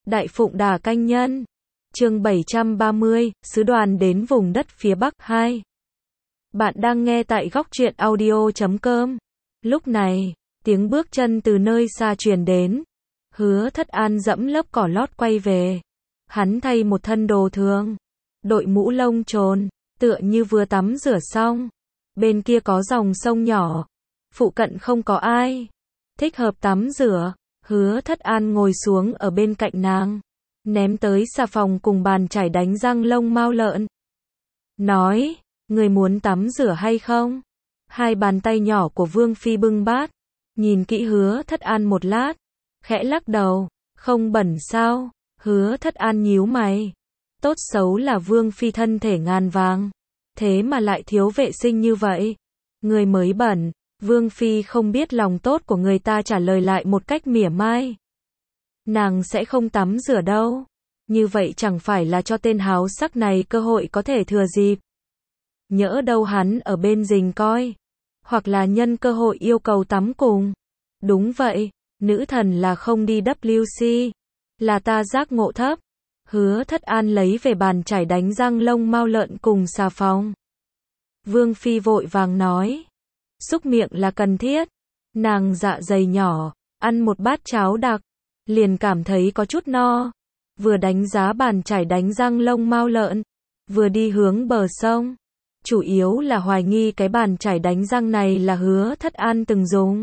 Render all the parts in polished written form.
Đại Phụng Đà Canh Nhân. Chương 730, Sứ đoàn đến vùng đất phía Bắc 2. Bạn đang nghe tại góc truyện audio.com. Lúc này, tiếng bước chân từ nơi xa truyền đến. Hứa Thất An dẫm lớp cỏ lót quay về. Hắn thay một thân đồ thường, đội mũ lông trồn, tựa như vừa tắm rửa xong. Bên kia có dòng sông nhỏ, phụ cận không có ai thích hợp tắm rửa. Hứa Thất An ngồi xuống ở bên cạnh nàng, ném tới xà phòng cùng bàn chải đánh răng lông mao lợn. Nói, người muốn tắm rửa hay không? Hai bàn tay nhỏ của Vương Phi bưng bát, nhìn kỹ Hứa Thất An một lát, khẽ lắc đầu, không bẩn sao? Hứa Thất An nhíu mày. Tốt xấu là Vương Phi thân thể ngàn vàng, thế mà lại thiếu vệ sinh như vậy. Người mới bẩn. Vương Phi không biết lòng tốt của người ta trả lời lại một cách mỉa mai. Nàng sẽ không tắm rửa đâu. Như vậy chẳng phải là cho tên háo sắc này cơ hội có thể thừa dịp. Nhỡ đâu hắn ở bên rình coi. Hoặc là nhân cơ hội yêu cầu tắm cùng. Đúng vậy, nữ thần là không đi WC. Là ta giác ngộ thấp. Hứa Thất An lấy về bàn chải đánh răng lông mao lợn cùng xà phòng. Vương Phi vội vàng nói. Xúc miệng là cần thiết. Nàng dạ dày nhỏ, ăn một bát cháo đặc, liền cảm thấy có chút no. Vừa đánh giá bàn chải đánh răng lông mao lợn, vừa đi hướng bờ sông. Chủ yếu là hoài nghi cái bàn chải đánh răng này là Hứa Thất An từng dùng.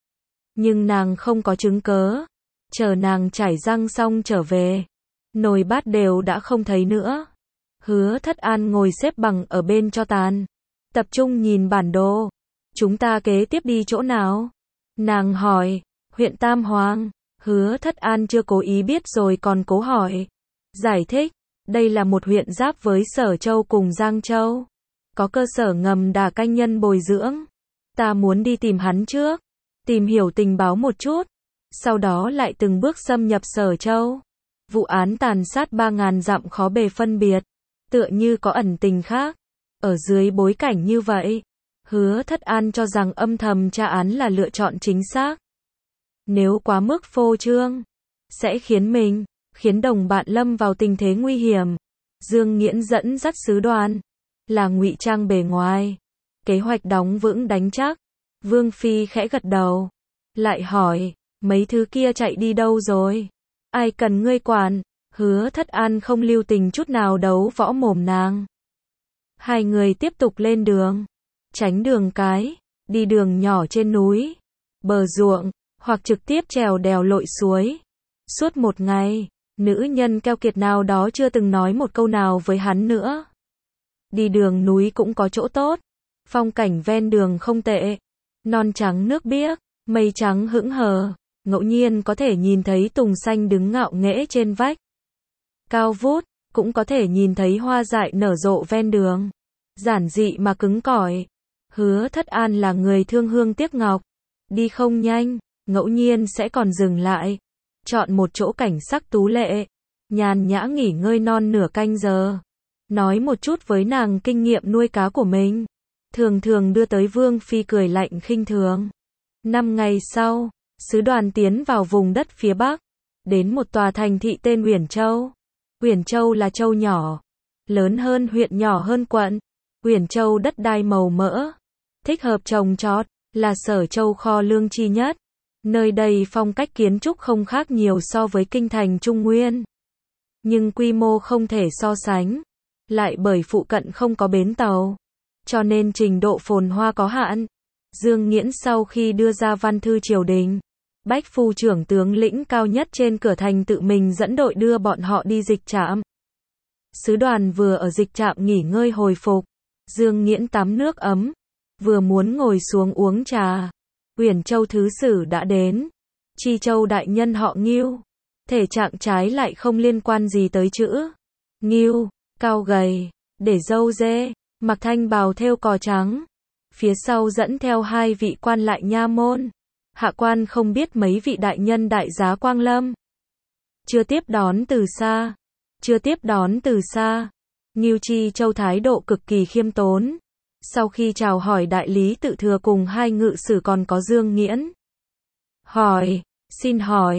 Nhưng nàng không có chứng cớ. Chờ nàng chải răng xong trở về, nồi bát đều đã không thấy nữa. Hứa Thất An ngồi xếp bằng ở bên cho tàn, tập trung nhìn bản đồ. Chúng ta kế tiếp đi chỗ nào? Nàng hỏi. Huyện Tam Hoàng. Hứa Thất An chưa cố ý biết rồi còn cố hỏi. Giải thích. Đây là một huyện giáp với Sở Châu cùng Giang Châu. Có cơ sở ngầm Đà Canh Nhân bồi dưỡng. Ta muốn đi tìm hắn trước. Tìm hiểu tình báo một chút. Sau đó lại từng bước xâm nhập Sở Châu. Vụ án tàn sát 3.000 dặm khó bề phân biệt. Tựa như có ẩn tình khác. Ở dưới bối cảnh như vậy, Hứa Thất An cho rằng âm thầm tra án là lựa chọn chính xác. Nếu quá mức phô trương, sẽ khiến đồng bạn lâm vào tình thế nguy hiểm. Dương Nghiễn dẫn dắt sứ đoàn, là ngụy trang bề ngoài. Kế hoạch đóng vững đánh chắc. Vương Phi khẽ gật đầu. Lại hỏi, mấy thứ kia chạy đi đâu rồi? Ai cần ngươi quản? Hứa Thất An không lưu tình chút nào đấu võ mồm nàng. Hai người tiếp tục lên đường. Tránh đường cái, đi đường nhỏ trên núi, bờ ruộng, hoặc trực tiếp trèo đèo lội suối. Suốt một ngày, nữ nhân keo kiệt nào đó chưa từng nói một câu nào với hắn nữa. Đi đường núi cũng có chỗ tốt, phong cảnh ven đường không tệ, non trắng nước biếc, mây trắng hững hờ, ngẫu nhiên có thể nhìn thấy tùng xanh đứng ngạo nghễ trên vách. Cao vút, cũng có thể nhìn thấy hoa dại nở rộ ven đường. Giản dị mà cứng cỏi. Hứa Thất An là người thương hương tiếc ngọc, đi không nhanh, ngẫu nhiên sẽ còn dừng lại, chọn một chỗ cảnh sắc tú lệ, nhàn nhã nghỉ ngơi non nửa canh giờ, nói một chút với nàng kinh nghiệm nuôi cá của mình, thường thường đưa tới Vương Phi cười lạnh khinh thường. 5 ngày sau, sứ đoàn tiến vào vùng đất phía Bắc, đến một tòa thành thị tên Uyển Châu. Uyển Châu là châu nhỏ, lớn hơn huyện, nhỏ hơn quận. Uyển Châu đất đai màu mỡ, thích hợp trồng trọt, là Sở Châu kho lương chi nhất. Nơi đây phong cách kiến trúc không khác nhiều so với kinh thành Trung Nguyên. Nhưng quy mô không thể so sánh. Lại bởi phụ cận không có bến tàu. Cho nên trình độ phồn hoa có hạn. Dương Nghiễn sau khi đưa ra văn thư triều đình, Bách Phu trưởng tướng lĩnh cao nhất trên cửa thành tự mình dẫn đội đưa bọn họ đi dịch trạm. Sứ đoàn vừa ở dịch trạm nghỉ ngơi hồi phục. Dương Nghiễn tắm nước ấm, vừa muốn ngồi xuống uống trà. Uyển Châu thứ sử đã đến. Chi Châu đại nhân họ Ngưu. Thể trạng trái lại không liên quan gì tới chữ Ngưu, cao gầy, để râu dê, mặc thanh bào thêu cò trắng. Phía sau dẫn theo 2 vị quan lại nha môn. Hạ quan không biết mấy vị đại nhân đại giá quang lâm. Chưa tiếp đón từ xa. Ngưu Chi Châu thái độ cực kỳ khiêm tốn. Sau khi chào hỏi đại lý tự thừa cùng 2 ngự sử còn có Dương Nghiễn. Xin hỏi,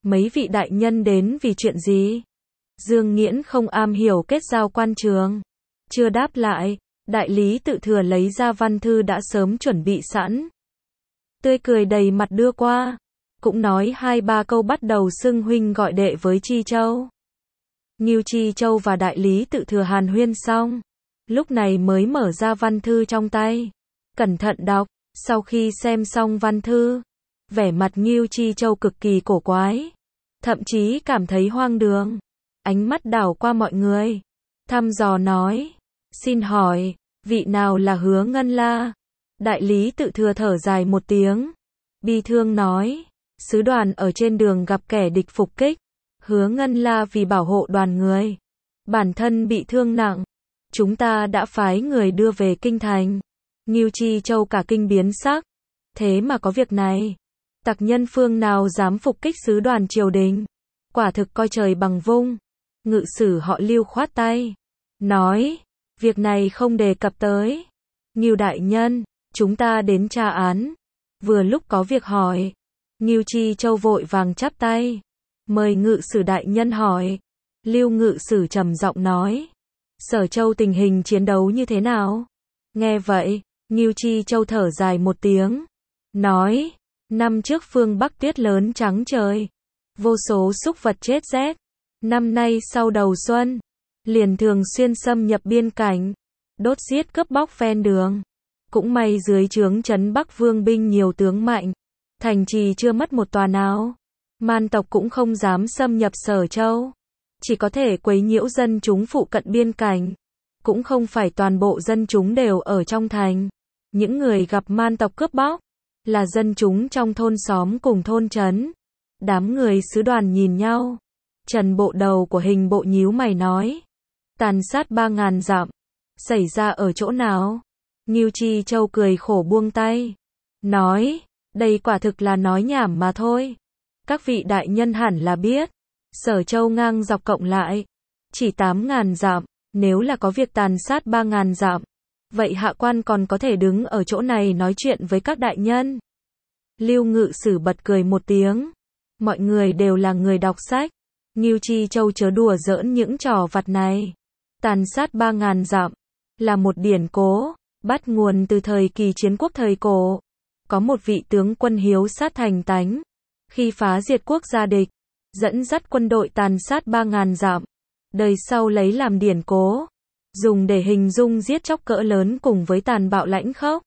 Mấy vị đại nhân đến vì chuyện gì? Dương Nghiễn không am hiểu kết giao quan trường. Chưa đáp lại, đại lý tự thừa lấy ra văn thư đã sớm chuẩn bị sẵn. Tươi cười đầy mặt đưa qua. Cũng nói 2-3 câu bắt đầu xưng huynh gọi đệ với Chi Châu. Ngưu Chi Châu và đại lý tự thừa hàn huyên xong. Lúc này mới mở ra văn thư trong tay. Cẩn thận đọc. Sau khi xem xong văn thư, vẻ mặt Ngưu Chi Châu cực kỳ cổ quái. Thậm chí cảm thấy hoang đường. Ánh mắt đảo qua mọi người. Thăm dò nói. Xin hỏi, vị nào là Hứa Ngân La? Đại lý tự thừa thở dài một tiếng. Bi thương nói. Sứ đoàn ở trên đường gặp kẻ địch phục kích. Hứa Ngân La vì bảo hộ đoàn người. Bản thân bị thương nặng. Chúng ta đã phái người đưa về kinh thành. Ngưu Chi Châu cả kinh biến sắc. Thế mà có việc này. Tặc nhân phương nào dám phục kích sứ đoàn triều đình. Quả thực coi trời bằng vung. Ngự sử họ Lưu khoát tay. Nói. Việc này không đề cập tới. Ngưu đại nhân. Chúng ta đến tra án. Vừa lúc có việc hỏi. Ngưu Chi Châu vội vàng chắp tay. Mời ngự sử đại nhân hỏi. Lưu ngự sử trầm giọng nói. Sở Châu tình hình chiến đấu như thế nào? Nghe vậy, Ngưu Chi Châu thở dài một tiếng. Nói. Năm trước phương Bắc tuyết lớn trắng trời. Vô số súc vật chết rét. Năm nay sau đầu xuân. Liền thường xuyên xâm nhập biên cảnh. Đốt giết cướp bóc ven đường. Cũng may dưới trướng trấn Bắc Vương binh nhiều tướng mạnh. Thành trì chưa mất một tòa nào. Man tộc cũng không dám xâm nhập Sở Châu. Chỉ có thể quấy nhiễu dân chúng phụ cận biên cảnh. Cũng không phải toàn bộ dân chúng đều ở trong thành. Những người gặp man tộc cướp bóc là dân chúng trong thôn xóm cùng thôn trấn. Đám người sứ đoàn nhìn nhau. Trần bộ đầu của Hình bộ nhíu mày nói. Tàn sát 3.000 dặm. Xảy ra ở chỗ nào? Ngưu Chi Châu cười khổ buông tay. Nói. Đây quả thực là nói nhảm mà thôi. Các vị đại nhân hẳn là biết. Sở Châu ngang dọc cộng lại. Chỉ 8.000 dặm. Nếu là có việc tàn sát 3.000 dặm. Vậy hạ quan còn có thể đứng ở chỗ này nói chuyện với các đại nhân. Lưu ngự sử bật cười một tiếng. Mọi người đều là người đọc sách. Ngưu Chi Châu chớ đùa giỡn những trò vặt này. Tàn sát 3.000 dặm. Là một điển cố. Bắt nguồn từ thời kỳ chiến quốc thời cổ. Có một vị tướng quân hiếu sát thành tánh. Khi phá diệt quốc gia địch. Dẫn dắt quân đội tàn sát 3.000 dặm. Đời sau lấy làm điển cố. Dùng để hình dung giết chóc cỡ lớn cùng với tàn bạo lãnh khốc.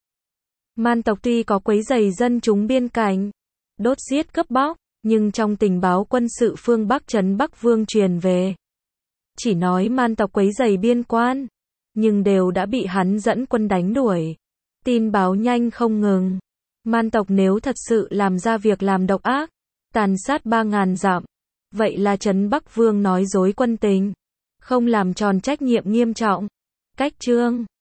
Man tộc tuy có quấy rầy dân chúng biên cảnh. Đốt giết cướp bóc. Nhưng trong tình báo quân sự phương Bắc trấn Bắc Vương truyền về. Chỉ nói man tộc quấy rầy biên quan. Nhưng đều đã bị hắn dẫn quân đánh đuổi. Tin báo nhanh không ngừng. Man tộc nếu thật sự làm ra việc làm độc ác. Tàn sát 3.000 dặm. Vậy là trấn Bắc Vương nói dối quân tình. Không làm tròn trách nhiệm nghiêm trọng. Cách chương